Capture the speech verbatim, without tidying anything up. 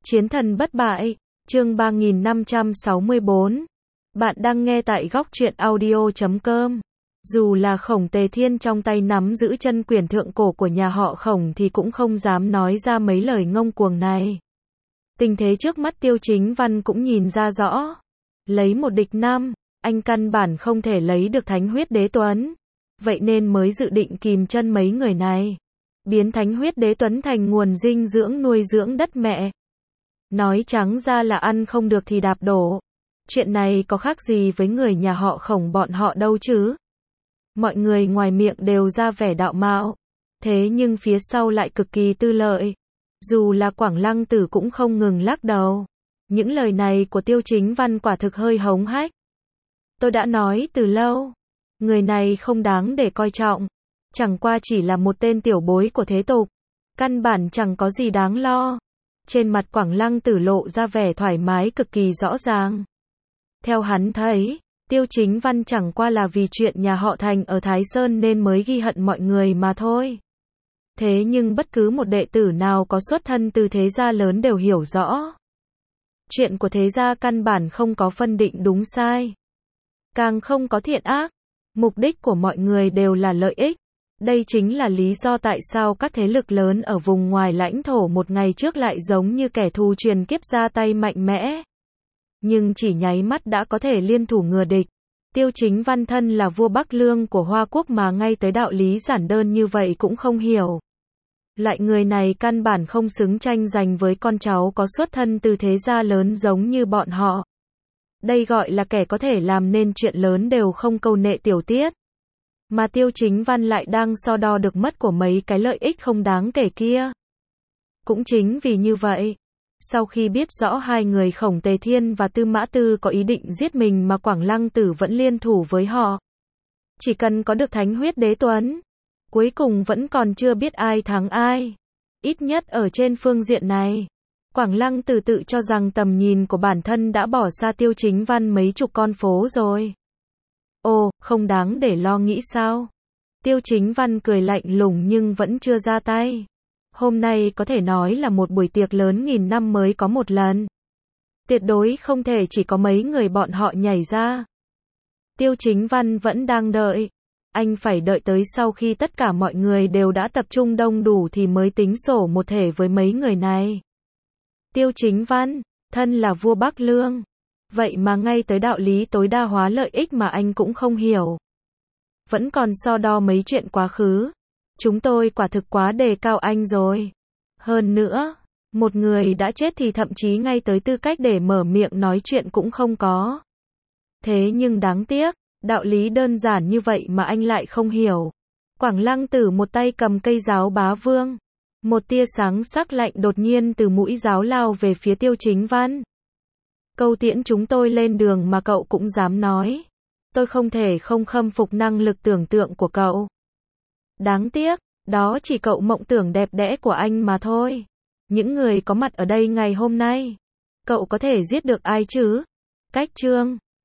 Chiến thần bất bại, chương ba nghìn năm trăm sáu mươi bốn. Bạn đang nghe tại góc truyện audio chấm com. Dù là Khổng Tề Thiên trong tay nắm giữ chân quyền thượng cổ của nhà họ Khổng thì cũng không dám nói ra mấy lời ngông cuồng này. Tình thế trước mắt Tiêu Chính Văn cũng nhìn ra rõ. Lấy một địch năm, anh căn bản không thể lấy được Thánh Huyết Đế Tuấn. Vậy nên mới dự định kìm chân mấy người này. Biến Thánh Huyết Đế Tuấn thành nguồn dinh dưỡng nuôi dưỡng đất mẹ. Nói trắng ra là ăn không được thì đạp đổ. Chuyện này có khác gì với người nhà họ Khổng bọn họ đâu chứ. Mọi người ngoài miệng đều ra vẻ đạo mạo. Thế nhưng phía sau lại cực kỳ tư lợi. Dù là Quảng Lăng Tử cũng không ngừng lắc đầu. Những lời này của Tiêu Chính Văn quả thực hơi hống hách. Tôi đã nói từ lâu. Người này không đáng để coi trọng. Chẳng qua chỉ là một tên tiểu bối của thế tục. Căn bản chẳng có gì đáng lo. Trên mặt Quảng Lăng Tử lộ ra vẻ thoải mái cực kỳ rõ ràng. Theo hắn thấy, Tiêu Chính Văn chẳng qua là vì chuyện nhà họ Thành ở Thái Sơn nên mới ghi hận mọi người mà thôi. Thế nhưng bất cứ một đệ tử nào có xuất thân từ thế gia lớn đều hiểu rõ. Chuyện của thế gia căn bản không có phân định đúng sai. Càng không có thiện ác. Mục đích của mọi người đều là lợi ích. Đây chính là lý do tại sao các thế lực lớn ở vùng ngoài lãnh thổ một ngày trước lại giống như kẻ thù truyền kiếp ra tay mạnh mẽ. Nhưng chỉ nháy mắt đã có thể liên thủ ngừa địch. Tiêu Chính Văn thân là vua Bắc Lương của Hoa Quốc mà ngay tới đạo lý giản đơn như vậy cũng không hiểu. Loại người này căn bản không xứng tranh giành với con cháu có xuất thân từ thế gia lớn giống như bọn họ. Đây gọi là kẻ có thể làm nên chuyện lớn đều không câu nệ tiểu tiết. Mà Tiêu Chính Văn lại đang so đo được mất của mấy cái lợi ích không đáng kể kia. Cũng chính vì như vậy, sau khi biết rõ hai người Khổng Tề Thiên và Tư Mã Tư có ý định giết mình mà Quảng Lăng Tử vẫn liên thủ với họ. Chỉ cần có được Thánh Huyết Đế Tuấn, cuối cùng vẫn còn chưa biết ai thắng ai. Ít nhất ở trên phương diện này, Quảng Lăng Tử tự cho rằng tầm nhìn của bản thân đã bỏ xa Tiêu Chính Văn mấy chục con phố rồi. Ồ, không đáng để lo nghĩ sao? Tiêu Chính Văn cười lạnh lùng nhưng vẫn chưa ra tay. Hôm nay có thể nói là một buổi tiệc lớn nghìn năm mới có một lần. Tuyệt đối không thể chỉ có mấy người bọn họ nhảy ra. Tiêu Chính Văn vẫn đang đợi. Anh phải đợi tới sau khi tất cả mọi người đều đã tập trung đông đủ thì mới tính sổ một thể với mấy người này. Tiêu Chính Văn, thân là vua Bắc Lương. Vậy mà ngay tới đạo lý tối đa hóa lợi ích mà anh cũng không hiểu. Vẫn còn so đo mấy chuyện quá khứ. Chúng tôi quả thực quá đề cao anh rồi. Hơn nữa, một người đã chết thì thậm chí ngay tới tư cách để mở miệng nói chuyện cũng không có. Thế nhưng đáng tiếc, đạo lý đơn giản như vậy mà anh lại không hiểu. Quảng Lăng Tử một tay cầm cây giáo bá vương. Một tia sáng sắc lạnh đột nhiên từ mũi giáo lao về phía Tiêu Chính Văn. Câu tiễn chúng tôi lên đường mà cậu cũng dám nói. Tôi không thể không khâm phục năng lực tưởng tượng của cậu. Đáng tiếc, đó chỉ cậu mộng tưởng đẹp đẽ của anh mà thôi. Những người có mặt ở đây ngày hôm nay, cậu có thể giết được ai chứ? Cách chương